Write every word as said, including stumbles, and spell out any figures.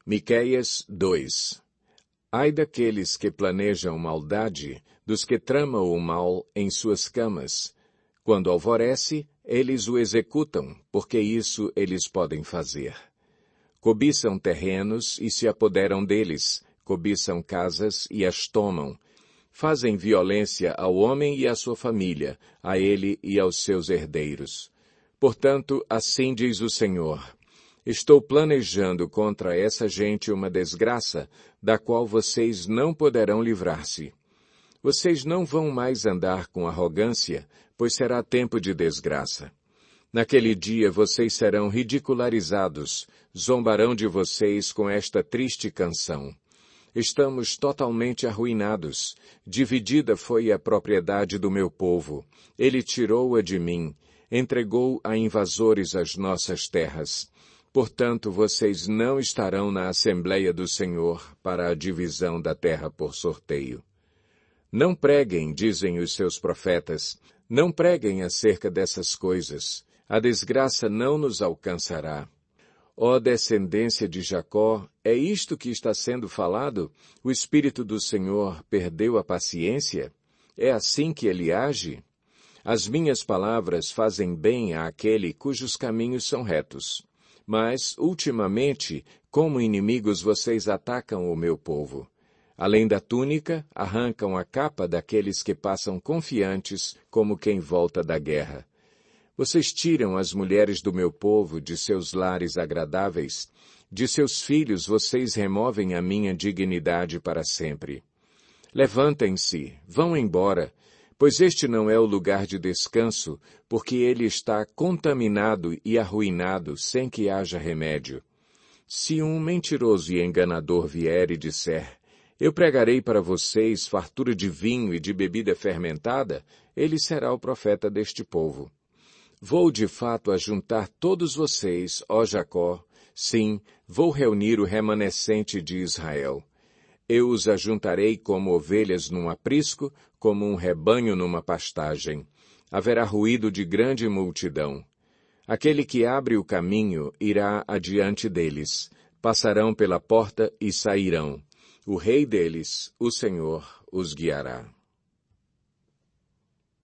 Miqueias dois. Ai daqueles que planejam maldade, dos que tramam o mal em suas camas. Quando alvorece, eles o executam, porque isso eles podem fazer. Cobiçam terrenos e se apoderam deles, cobiçam casas e as tomam. Fazem violência ao homem e à sua família, a ele e aos seus herdeiros. Portanto, assim diz o Senhor: estou planejando contra essa gente uma desgraça, da qual vocês não poderão livrar-se. Vocês não vão mais andar com arrogância, pois será tempo de desgraça. Naquele dia vocês serão ridicularizados, zombarão de vocês com esta triste canção. Estamos totalmente arruinados. Dividida foi a propriedade do meu povo. Ele tirou-a de mim, entregou a invasores as nossas terras. Portanto, vocês não estarão na Assembleia do Senhor para a divisão da terra por sorteio. Não preguem, dizem os seus profetas, não preguem acerca dessas coisas. A desgraça não nos alcançará. Ó descendência de Jacó, é isto que está sendo falado? O Espírito do Senhor perdeu a paciência? É assim que ele age? As minhas palavras fazem bem àquele cujos caminhos são retos. Mas, ultimamente, como inimigos vocês atacam o meu povo. Além da túnica, arrancam a capa daqueles que passam confiantes como quem volta da guerra. Vocês tiram as mulheres do meu povo de seus lares agradáveis, de seus filhos vocês removem a minha dignidade para sempre. Levantem-se, vão embora, pois este não é o lugar de descanso, porque ele está contaminado e arruinado sem que haja remédio. Se um mentiroso e enganador vier e disser, eu pregarei para vocês fartura de vinho e de bebida fermentada, ele será o profeta deste povo. Vou de fato ajuntar todos vocês, ó Jacó, sim, vou reunir o remanescente de Israel. Eu os ajuntarei como ovelhas num aprisco, como um rebanho numa pastagem. Haverá ruído de grande multidão. Aquele que abre o caminho irá adiante deles. Passarão pela porta e sairão. O rei deles, o Senhor, os guiará.